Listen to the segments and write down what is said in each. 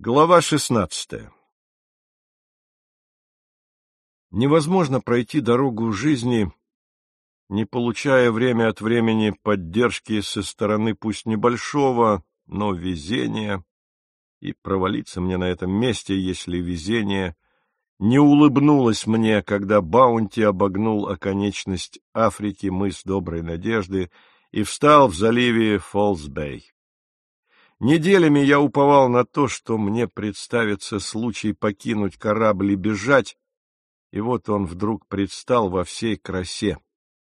Глава 16. Невозможно пройти дорогу жизни, не получая время от времени поддержки со стороны пусть небольшого, но везения, и провалиться мне на этом месте, если везение не улыбнулось мне, когда Баунти обогнул оконечность Африки, мыс Доброй Надежды, и встал в заливе Фолс-Бэй. Неделями я уповал на то, что мне представится случай покинуть корабль и бежать, и вот он вдруг предстал во всей красе.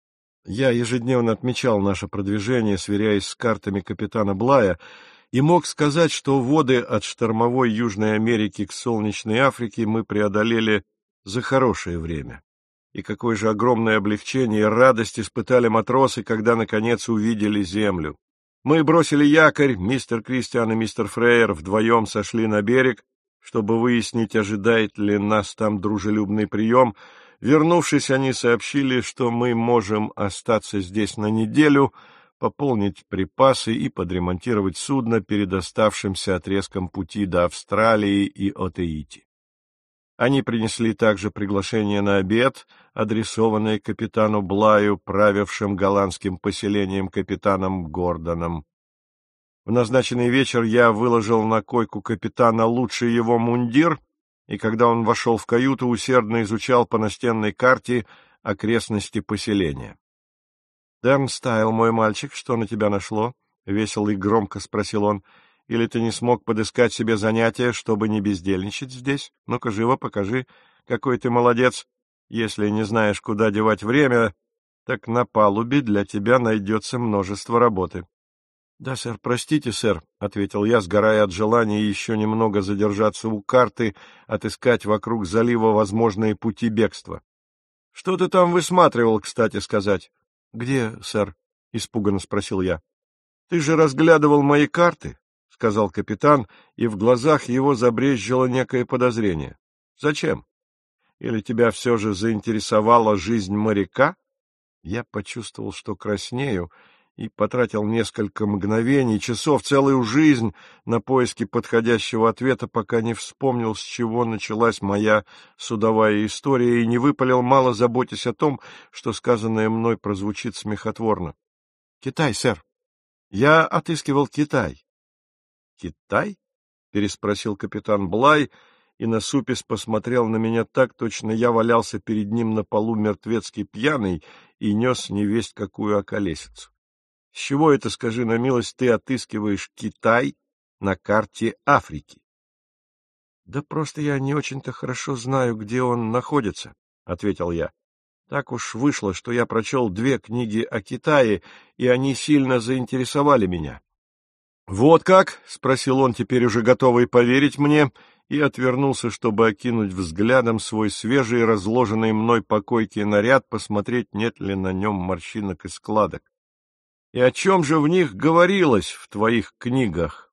Я ежедневно отмечал наше продвижение, сверяясь с картами капитана Блая, и мог сказать, что воды от штормовой Южной Америки к солнечной Африке мы преодолели за хорошее время. И какое же огромное облегчение и радость испытали матросы, когда, наконец, увидели землю. Мы бросили якорь, мистер Кристиан и мистер Фрейер вдвоем сошли на берег, чтобы выяснить, ожидает ли нас там дружелюбный прием. Вернувшись, они сообщили, что мы можем остаться здесь на неделю, пополнить припасы и подремонтировать судно перед оставшимся отрезком пути до Австралии и Отеити. Они принесли также приглашение на обед, адресованное капитану Блаю, правившим голландским поселением капитаном Гордоном. В назначенный вечер я выложил на койку капитана лучший его мундир, и когда он вошел в каюту, усердно изучал по настенной карте окрестности поселения. — Дернстайл, мой мальчик, что на тебя нашло? — весело и громко спросил он. — Или ты не смог подыскать себе занятия, чтобы не бездельничать здесь? Ну-ка, живо покажи, какой ты молодец. Если не знаешь, куда девать время, так на палубе для тебя найдется множество работы. — Да, сэр, простите, сэр, — ответил я, сгорая от желания еще немного задержаться у карты, отыскать вокруг залива возможные пути бегства. — Что ты там высматривал, кстати сказать? — Где, сэр? — испуганно спросил я. — Ты же разглядывал мои карты, — сказал капитан, и в глазах его забрезжило некое подозрение. — Зачем? Или тебя все же заинтересовала жизнь моряка? Я почувствовал, что краснею, и потратил несколько мгновений, часов, целую жизнь на поиски подходящего ответа, пока не вспомнил, с чего началась моя судовая история, и не выпалил, мало заботясь о том, что сказанное мной прозвучит смехотворно. — Китай, сэр. Я отыскивал Китай. — Китай? — переспросил капитан Блай, и насупясь посмотрел на меня так, точно я валялся перед ним на полу мертвецки пьяный и нес невесть какую околесицу. С чего это, скажи на милость, ты отыскиваешь Китай на карте Африки? — Да просто я не очень-то хорошо знаю, где он находится, — ответил я. Так уж вышло, что я прочел 2 книги о Китае, и они сильно заинтересовали меня. — Вот как? — спросил он, теперь уже готовый поверить мне, и отвернулся, чтобы окинуть взглядом свой свежий, разложенный мной по койке наряд, посмотреть, нет ли на нем морщинок и складок. — И о чем же в них говорилось в твоих книгах?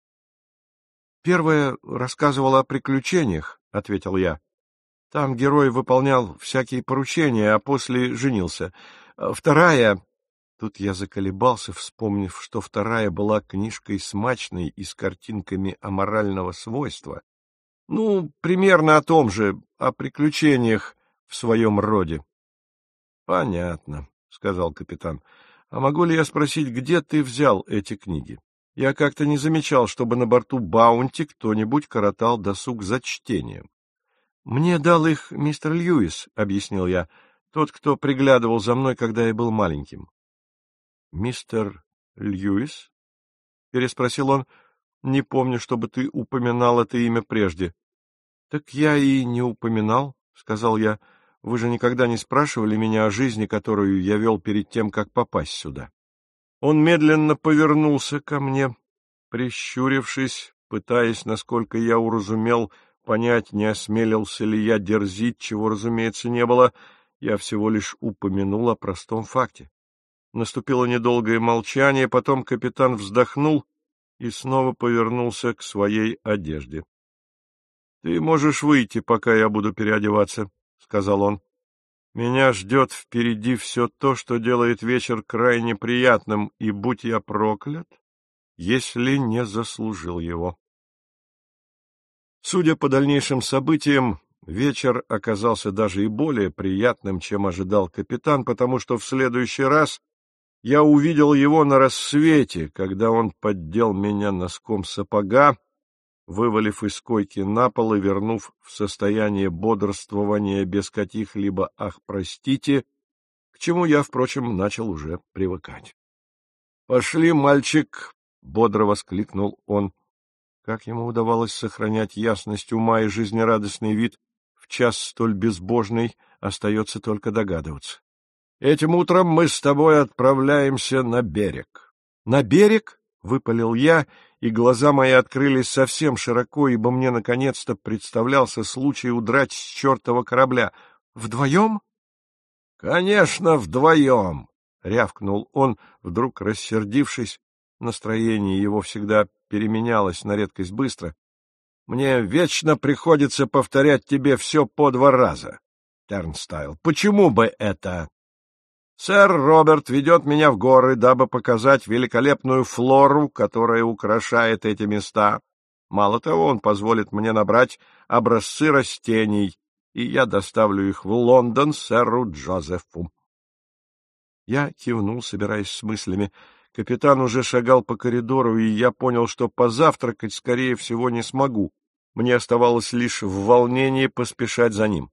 — Первая рассказывала о приключениях, — ответил я. Там герой выполнял всякие поручения, а после женился. Вторая... Тут я заколебался, вспомнив, что вторая была книжкой смачной и с картинками аморального свойства. Ну, примерно о том же, о приключениях в своем роде. — Понятно, — сказал капитан. — А могу ли я спросить, где ты взял эти книги? Я как-то не замечал, чтобы на борту Баунти кто-нибудь коротал досуг за чтением. — Мне дал их мистер Льюис, — объяснил я, — тот, кто приглядывал за мной, когда я был маленьким. — Мистер Льюис? — переспросил он. — Не помню, чтобы ты упоминал это имя прежде. — Так я и не упоминал, — сказал я. — Вы же никогда не спрашивали меня о жизни, которую я вел перед тем, как попасть сюда. Он медленно повернулся ко мне, прищурившись, пытаясь, насколько я уразумел, понять, не осмелился ли я дерзить, чего, разумеется, не было. Я всего лишь упомянул о простом факте. Наступило недолгое молчание, потом капитан вздохнул и снова повернулся к своей одежде. — Ты можешь выйти, пока я буду переодеваться, — сказал он. — Меня ждет впереди все то, что делает вечер крайне приятным, и будь я проклят, если не заслужил его. Судя по дальнейшим событиям, вечер оказался даже и более приятным, чем ожидал капитан, потому что в следующий раз я увидел его на рассвете, когда он поддел меня носком сапога, вывалив из койки на пол и вернув в состояние бодрствования без каких-либо «ах, простите», к чему я, впрочем, начал уже привыкать. — Пошли, мальчик! — бодро воскликнул он. Как ему удавалось сохранять ясность ума и жизнерадостный вид в час столь безбожный, остается только догадываться. — Этим утром мы с тобой отправляемся на берег. — На берег? — выпалил я, и глаза мои открылись совсем широко, ибо мне наконец-то представлялся случай удрать с чертова корабля. — Вдвоем? — Конечно, вдвоем! — рявкнул он, вдруг рассердившись. Настроение его всегда переменялось на редкость быстро. — Мне вечно приходится повторять тебе все по 2 раза, Тернстайл. Почему бы это? Сэр Роберт ведет меня в горы, дабы показать великолепную флору, которая украшает эти места. Мало того, он позволит мне набрать образцы растений, и я доставлю их в Лондон сэру Джозефу. Я кивнул, собираясь с мыслями. Капитан уже шагал по коридору, и я понял, что позавтракать, скорее всего, не смогу. Мне оставалось лишь в волнении поспешать за ним.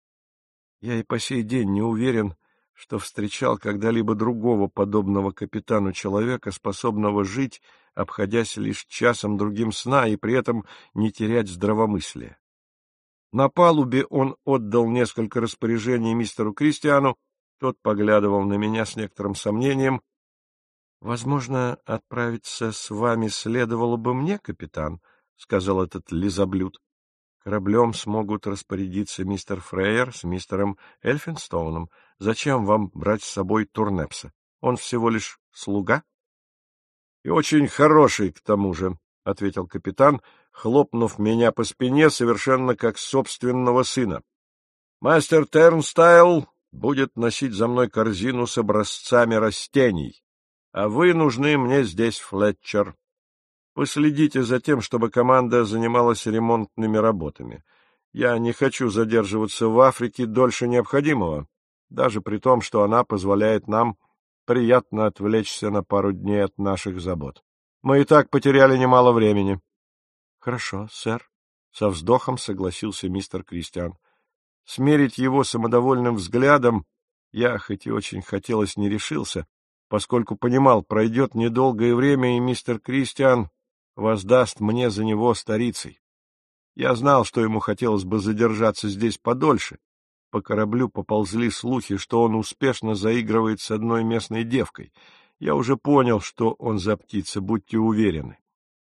Я и по сей день не уверен, что встречал когда-либо другого подобного капитану человека, способного жить, обходясь лишь часом другим сна и при этом не терять здравомыслия. На палубе он отдал несколько распоряжений мистеру Кристиану, тот поглядывал на меня с некоторым сомнением. — Возможно, отправиться с вами следовало бы мне, капитан, — сказал этот лизоблюд. Кораблем смогут распорядиться мистер Фрейер с мистером Эльфинстоуном. Зачем вам брать с собой Турнепса? Он всего лишь слуга? — И очень хороший, к тому же, — ответил капитан, хлопнув меня по спине совершенно как собственного сына. — Мастер Тернстайл будет носить за мной корзину с образцами растений, а вы нужны мне здесь, Флетчер. Последите за тем, чтобы команда занималась ремонтными работами. Я не хочу задерживаться в Африке дольше необходимого, даже при том, что она позволяет нам приятно отвлечься на пару дней от наших забот. Мы и так потеряли немало времени. — Хорошо, сэр, — со вздохом согласился мистер Кристиан. Смерить его самодовольным взглядом я, хоть и очень хотелось, не решился, поскольку понимал, пройдет недолгое время, и мистер Кристиан воздаст мне за него старицей. Я знал, что ему хотелось бы задержаться здесь подольше. По кораблю поползли слухи, что он успешно заигрывает с одной местной девкой. Я уже понял, что он за птица, будьте уверены.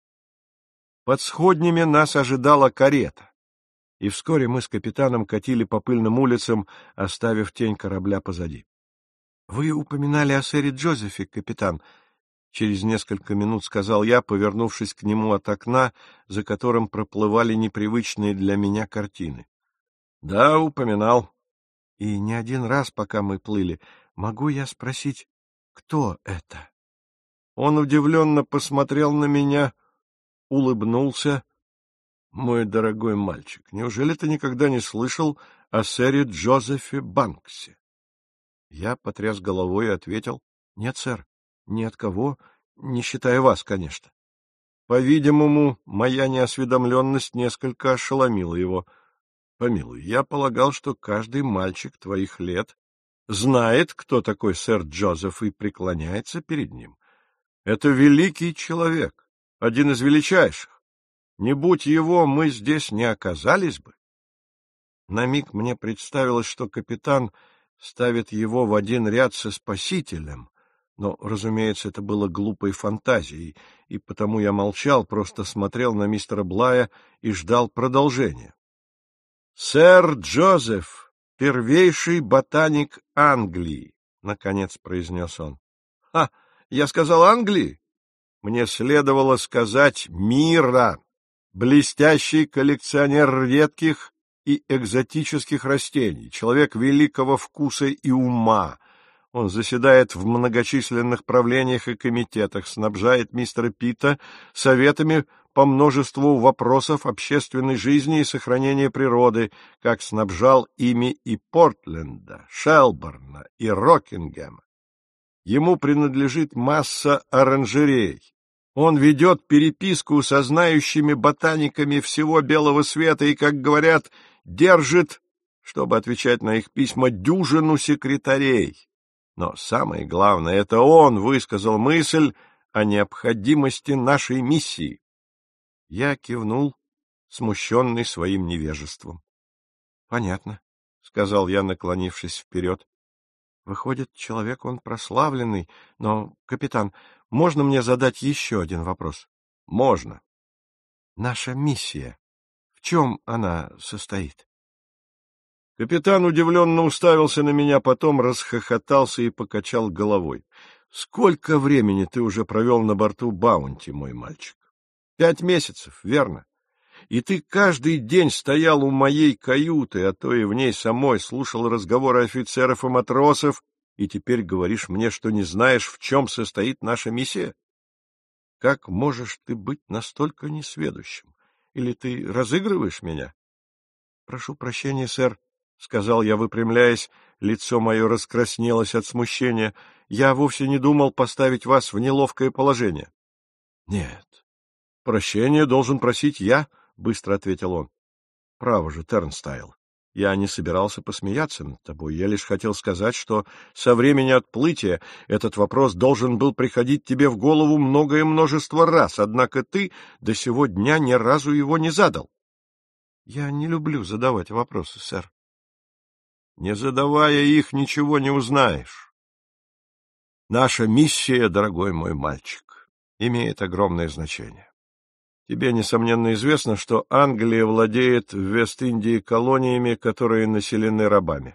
Под сходнями нас ожидала карета, и вскоре мы с капитаном катили по пыльным улицам, оставив тень корабля позади. — Вы упоминали о сэре Джозефе, капитан, — через несколько минут сказал я, повернувшись к нему от окна, за которым проплывали непривычные для меня картины. — Да, упоминал. — И не один раз, пока мы плыли. Могу я спросить, кто это? Он удивленно посмотрел на меня, улыбнулся. — Мой дорогой мальчик, неужели ты никогда не слышал о сэре Джозефе Банксе? Я потряс головой и ответил: — Нет, сэр, ни от кого, не считая вас, конечно. По-видимому, моя неосведомленность несколько ошеломила его. Помилуй, я полагал, что каждый мальчик твоих лет знает, кто такой сэр Джозеф, и преклоняется перед ним. Это великий человек, один из величайших. Не будь его, мы здесь не оказались бы. На миг мне представилось, что капитан ставит его в один ряд со Спасителем, но, разумеется, это было глупой фантазией, и потому я молчал, просто смотрел на мистера Блая и ждал продолжения. «Сэр Джозеф, первейший ботаник Англии», — наконец произнес он. «Ха! Я сказал Англии? Мне следовало сказать мира, блестящий коллекционер редких и экзотических растений, человек великого вкуса и ума. Он заседает в многочисленных правлениях и комитетах, снабжает мистера Питта советами по множеству вопросов общественной жизни и сохранения природы, как снабжал ими и Портленда, Шелборна и Рокингема. Ему принадлежит масса оранжерей. Он ведет переписку со знающими ботаниками всего белого света и, как говорят, держит, чтобы отвечать на их письма, дюжину секретарей. Но самое главное, это он высказал мысль о необходимости нашей миссии. Я кивнул, смущенный своим невежеством. — Понятно, — сказал я, наклонившись вперед. — Выходит, человек он прославленный, но, капитан, можно мне задать еще один вопрос? — Можно. — Наша миссия, в чем она состоит? Капитан удивленно уставился на меня, потом расхохотался и покачал головой. — Сколько времени ты уже провел на борту Баунти, мой мальчик? 5 месяцев, верно? И ты каждый день стоял у моей каюты, а то и в ней самой, слушал разговоры офицеров и матросов, и теперь говоришь мне, что не знаешь, в чем состоит наша миссия? Как можешь ты быть настолько несведущим? Или ты разыгрываешь меня? — Прошу прощения, сэр, — сказал я, выпрямляясь, лицо мое раскраснелось от смущения. — Я вовсе не думал поставить вас в неловкое положение. — Нет, прощения должен просить я, — быстро ответил он. — Право же, Тернстайл, я не собирался посмеяться над тобой, я лишь хотел сказать, что со времени отплытия этот вопрос должен был приходить тебе в голову многое множество раз, однако ты до сего дня ни разу его не задал. — Я не люблю задавать вопросы, сэр. — Не задавая их, ничего не узнаешь. Наша миссия, дорогой мой мальчик, имеет огромное значение. Тебе, несомненно, известно, что Англия владеет в Вест-Индии колониями, которые населены рабами.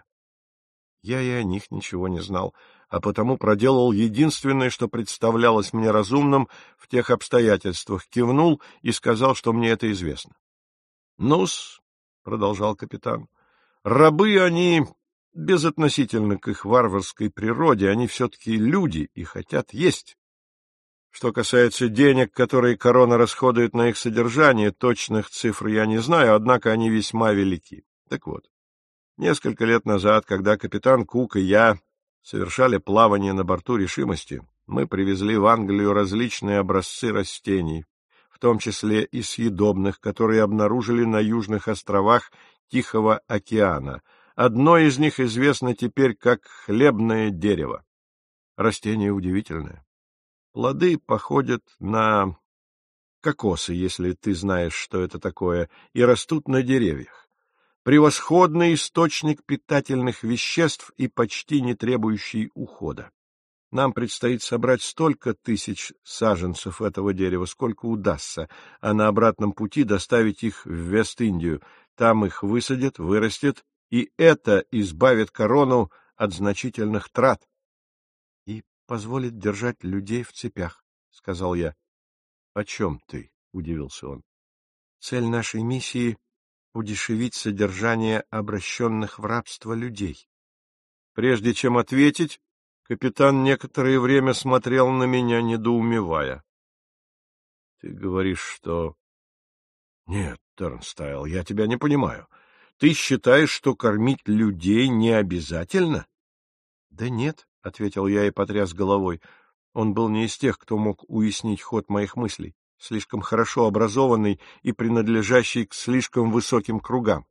Я и о них ничего не знал, а потому проделал единственное, что представлялось мне разумным в тех обстоятельствах, кивнул и сказал, что мне это известно. — Ну-с, — продолжал капитан, — рабы они, безотносительно к их варварской природе, они все-таки люди и хотят есть. Что касается денег, которые корона расходует на их содержание, точных цифр я не знаю, однако они весьма велики. Так вот, несколько лет назад, когда капитан Кук и я совершали плавание на борту «Решимости», мы привезли в Англию различные образцы растений, в том числе и съедобных, которые обнаружили на южных островах Тихого океана. Одно из них известно теперь как хлебное дерево. Растение удивительное. Плоды походят на кокосы, если ты знаешь, что это такое, и растут на деревьях. Превосходный источник питательных веществ и почти не требующий ухода. Нам предстоит собрать столько тысяч саженцев этого дерева, сколько удастся, а на обратном пути доставить их в Вест-Индию. Там их высадят, вырастет, и это избавит корону от значительных трат. И позволит держать людей в цепях, — сказал я. — О чем ты? — удивился он. — Цель нашей миссии — удешевить содержание обращенных в рабство людей. Прежде чем ответить, капитан некоторое время смотрел на меня, недоумевая. — Ты говоришь, что... — Нет, Тернстайл, я тебя не понимаю. Ты считаешь, что кормить людей не обязательно? — Да нет, — ответил я и потряс головой. Он был не из тех, кто мог уяснить ход моих мыслей, слишком хорошо образованный и принадлежащий к слишком высоким кругам.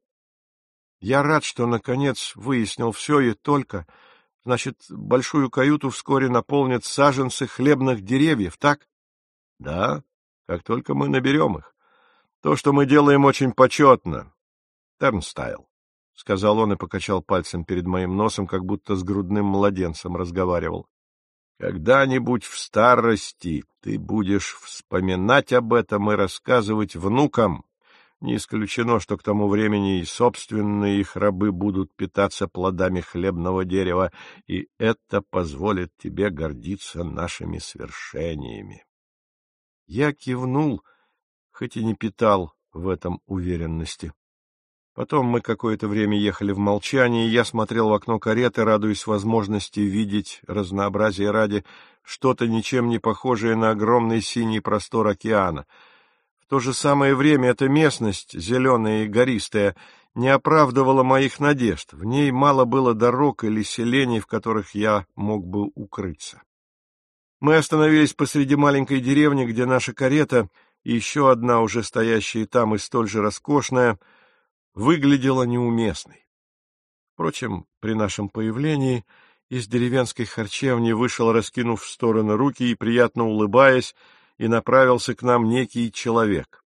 Я рад, что, наконец, выяснил все и только... Значит, большую каюту вскоре наполнят саженцы хлебных деревьев, так? — Да, как только мы наберем их. То, что мы делаем, очень почетно. Тернстайл, — сказал он и покачал пальцем перед моим носом, как будто с грудным младенцем разговаривал. — Когда-нибудь в старости ты будешь вспоминать об этом и рассказывать внукам. Не исключено, что к тому времени и собственные их рабы будут питаться плодами хлебного дерева, и это позволит тебе гордиться нашими свершениями. Я кивнул, хоть и не питал в этом уверенности. Потом мы какое-то время ехали в молчании, и я смотрел в окно кареты, радуясь возможности видеть, разнообразие ради, что-то ничем не похожее на огромный синий простор океана. В то же самое время эта местность, зеленая и гористая, не оправдывала моих надежд. В ней мало было дорог или селений, в которых я мог бы укрыться. Мы остановились посреди маленькой деревни, где наша карета и еще одна, уже стоящая там и столь же роскошная, выглядела неуместной. Впрочем, при нашем появлении из деревенской харчевни вышел, раскинув в стороны руки и приятно улыбаясь, и направился к нам некий человек.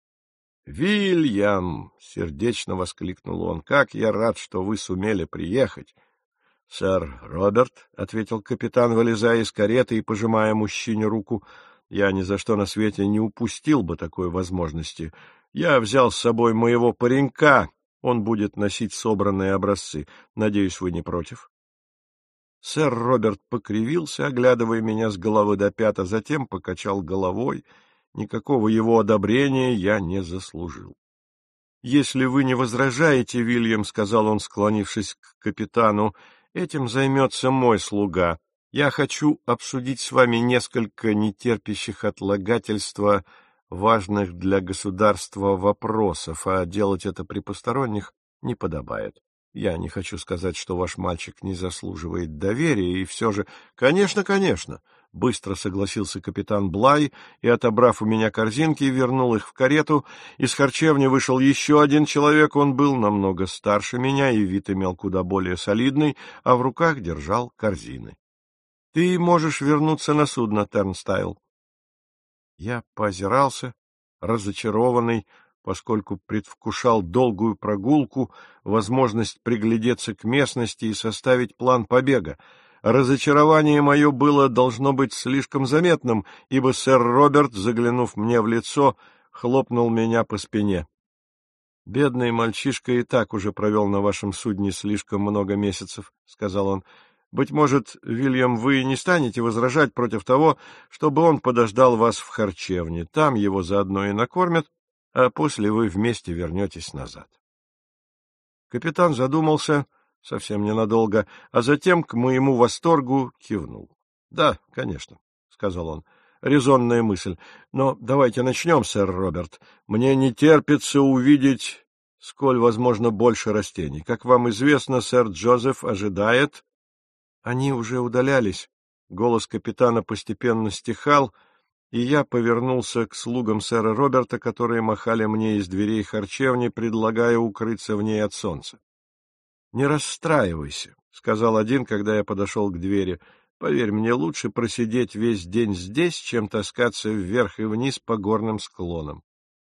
«Вильям!» — сердечно воскликнул он. «Как я рад, что вы сумели приехать!» «Сэр Роберт», — ответил капитан, вылезая из кареты и пожимая мужчине руку, — «я ни за что на свете не упустил бы такой возможности. Я взял с собой моего паренька, он будет носить собранные образцы. Надеюсь, вы не против?» Сэр Роберт покривился, оглядывая меня с головы до пят, а затем покачал головой. Никакого его одобрения я не заслужил. «Если вы не возражаете, Вильям, — сказал он, склонившись к капитану, — этим займется мой слуга. Я хочу обсудить с вами несколько нетерпящих отлагательства важных для государства вопросов, а делать это при посторонних не подобает. Я не хочу сказать, что ваш мальчик не заслуживает доверия, и все же... — Конечно, конечно! — быстро согласился капитан Блай и, отобрав у меня корзинки, вернул их в карету. Из харчевни вышел еще один человек, он был намного старше меня и вид имел куда более солидный, а в руках держал корзины. — Ты можешь вернуться на судно, Тернстайл. Я поозирался, разочарованный, поскольку предвкушал долгую прогулку, возможность приглядеться к местности и составить план побега. Разочарование мое было, должно быть, слишком заметным, ибо сэр Роберт, заглянув мне в лицо, хлопнул меня по спине. — Бедный мальчишка и так уже провел на вашем судне слишком много месяцев, — сказал он. — Быть может, Вильям, вы не станете возражать против того, чтобы он подождал вас в харчевне. Там его заодно и накормят, а после вы вместе вернетесь назад. Капитан задумался совсем ненадолго, а затем, к моему восторгу, кивнул. — Да, конечно, — сказал он, — резонная мысль. Но давайте начнем, сэр Роберт. Мне не терпится увидеть, сколь возможно, больше растений. Как вам известно, сэр Джозеф ожидает... Они уже удалялись. Голос капитана постепенно стихал, и я повернулся к слугам сэра Роберта, которые махали мне из дверей харчевни, предлагая укрыться в ней от солнца. — Не расстраивайся, — сказал один, когда я подошел к двери. — Поверь мне, лучше просидеть весь день здесь, чем таскаться вверх и вниз по горным склонам.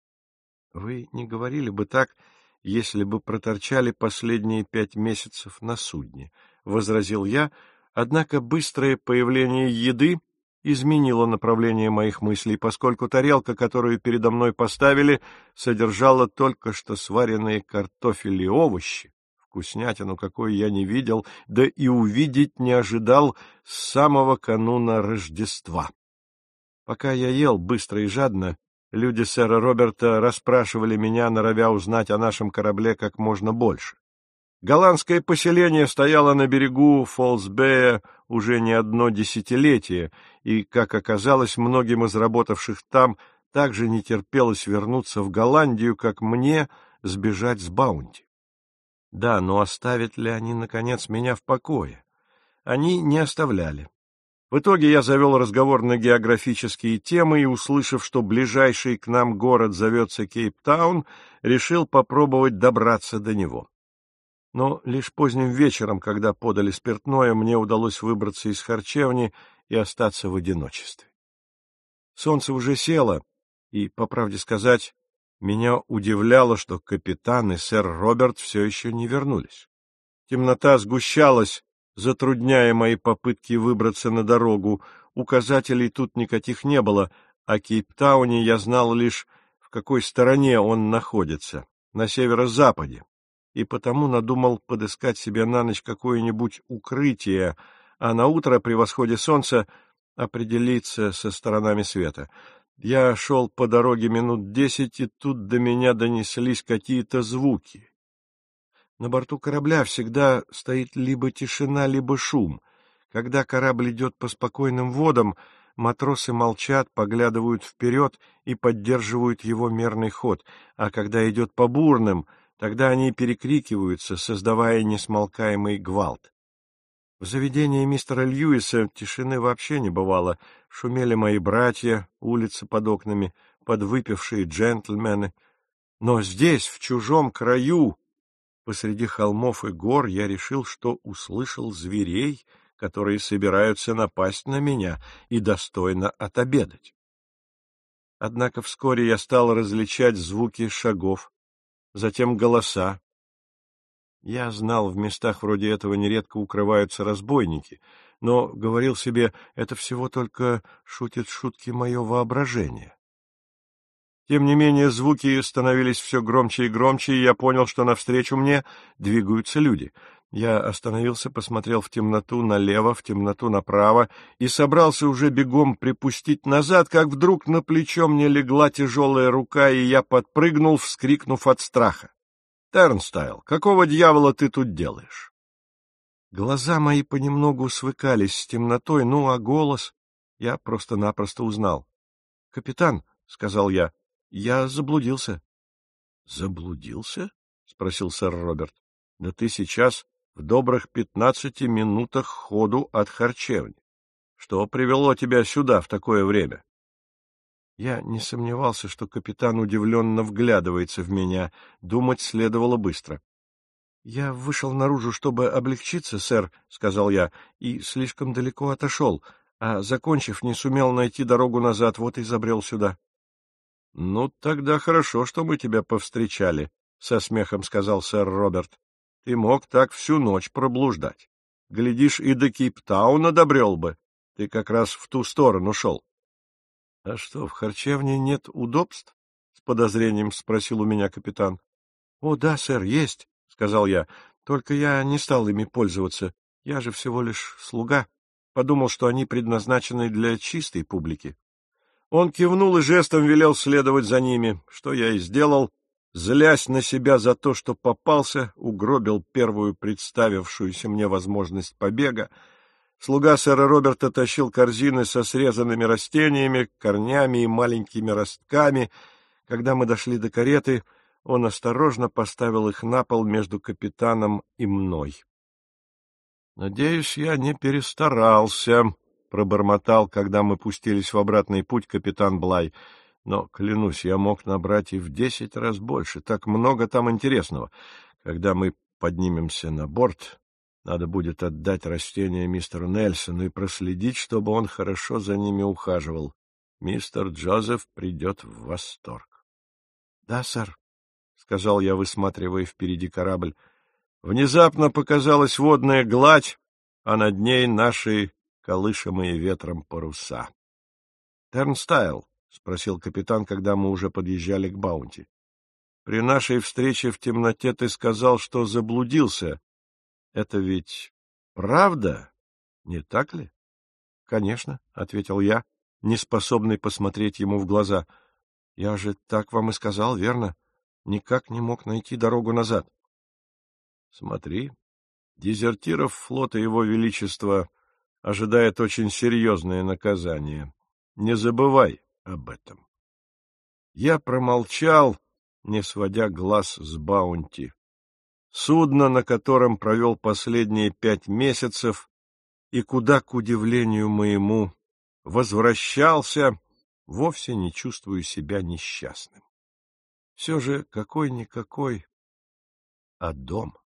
— Вы не говорили бы так, если бы проторчали последние 5 месяцев на судне, — возразил я, однако быстрое появление еды изменило направление моих мыслей, поскольку тарелка, которую передо мной поставили, содержала только что сваренные картофель и овощи, вкуснятину, какой я не видел, да и увидеть не ожидал с самого кануна Рождества. Пока я ел быстро и жадно, люди сэра Роберта расспрашивали меня, норовя узнать о нашем корабле как можно больше. Голландское поселение стояло на берегу Фолсбея уже не одно десятилетие, и, как оказалось, многим из работавших там также не терпелось вернуться в Голландию, как мне сбежать с Баунти. Да, но оставят ли они, наконец, меня в покое? Они не оставляли. В итоге я завел разговор на географические темы и, услышав, что ближайший к нам город зовется Кейптаун, решил попробовать добраться до него. Но лишь поздним вечером, когда подали спиртное, мне удалось выбраться из харчевни и остаться в одиночестве. Солнце уже село, и, по правде сказать, меня удивляло, что капитан и сэр Роберт все еще не вернулись. Темнота сгущалась, затрудняя мои попытки выбраться на дорогу. Указателей тут никаких не было, о Кейптауне я знал лишь, в какой стороне он находится, на северо-западе, и потому надумал подыскать себе на ночь какое-нибудь укрытие, а наутро при восходе солнца определиться со сторонами света. Я шел по дороге минут 10, и тут до меня донеслись какие-то звуки. На борту корабля всегда стоит либо тишина, либо шум. Когда корабль идет по спокойным водам, Матросы молчат, поглядывают вперед и поддерживают его мерный ход, а когда идет по бурным, тогда они перекрикиваются, создавая несмолкаемый гвалт. В заведении мистера Льюиса тишины вообще не бывало. Шумели мои братья, улицы под окнами, подвыпившие джентльмены. Но здесь, в чужом краю, посреди холмов и гор, я решил, что услышал зверей, которые собираются напасть на меня и достойно отобедать. Однако вскоре я стал различать звуки шагов, затем голоса. Я знал, в местах вроде этого нередко укрываются разбойники, но говорил себе, это всего только шутит шутки мое воображение. Тем не менее, звуки становились все громче и громче, и я понял, что навстречу мне двигаются люди. Я остановился, посмотрел в темноту налево, в темноту направо и собрался уже бегом припустить назад, как вдруг на плечо мне легла тяжелая рука, и я подпрыгнул, вскрикнув от страха. «Тернстайл, какого дьявола ты тут делаешь?» Глаза мои понемногу свыкались с темнотой, а голос я просто-напросто узнал. «Капитан», — сказал я заблудился. — Заблудился? — спросил сэр Роберт. — Да ты сейчас в добрых 15 минутах ходу от харчевни. Что привело тебя сюда в такое время? Я не сомневался, что капитан удивленно вглядывается в меня. Думать следовало быстро. — Я вышел наружу, чтобы облегчиться, сэр, — сказал я, — и слишком далеко отошел, а, закончив, не сумел найти дорогу назад, вот и забрел сюда. — Ну, тогда хорошо, что мы тебя повстречали, — со смехом сказал сэр Роберт. — Ты мог так всю ночь проблуждать. Глядишь, и до Кейптауна добрел бы. Ты как раз в ту сторону шел. — А что, в харчевне нет удобств? — с подозрением спросил у меня капитан. — О, да, сэр, есть, — сказал я, — только я не стал ими пользоваться. Я же всего лишь слуга. Подумал, что они предназначены для чистой публики. Он кивнул и жестом велел следовать за ними, что я и сделал, злясь на себя за то, что попался, угробил первую представившуюся мне возможность побега. Слуга сэра Роберта тащил корзины со срезанными растениями, корнями и маленькими ростками. Когда мы дошли до кареты, он осторожно поставил их на пол между капитаном и мной. — Надеюсь, я не перестарался, — пробормотал, когда мы пустились в обратный путь капитан Блай. Но, клянусь, я мог набрать и в 10 раз больше. Так много там интересного. Когда мы поднимемся на борт, надо будет отдать растения мистеру Нельсону и проследить, чтобы он хорошо за ними ухаживал. Мистер Джозеф придет в восторг. — Да, сэр, — сказал я, высматривая впереди корабль. Внезапно показалась водная гладь, а над ней наши колышемые ветром паруса. — Тернстайл, — спросил капитан, когда мы уже подъезжали к Баунти, — при нашей встрече в темноте ты сказал, что заблудился. Это ведь правда, не так ли? — Конечно, — ответил я, неспособный посмотреть ему в глаза. — Я же так вам и сказал, верно? Никак не мог найти дорогу назад. — Смотри, дезертиров флота Его Величества ожидает очень серьезное наказание. Не забывай об этом. Я промолчал, не сводя глаз с Баунти. Судно, на котором провел последние 5 месяцев, и куда, к удивлению моему, возвращался, вовсе не чувствую себя несчастным. Все же какой-никакой, а дом.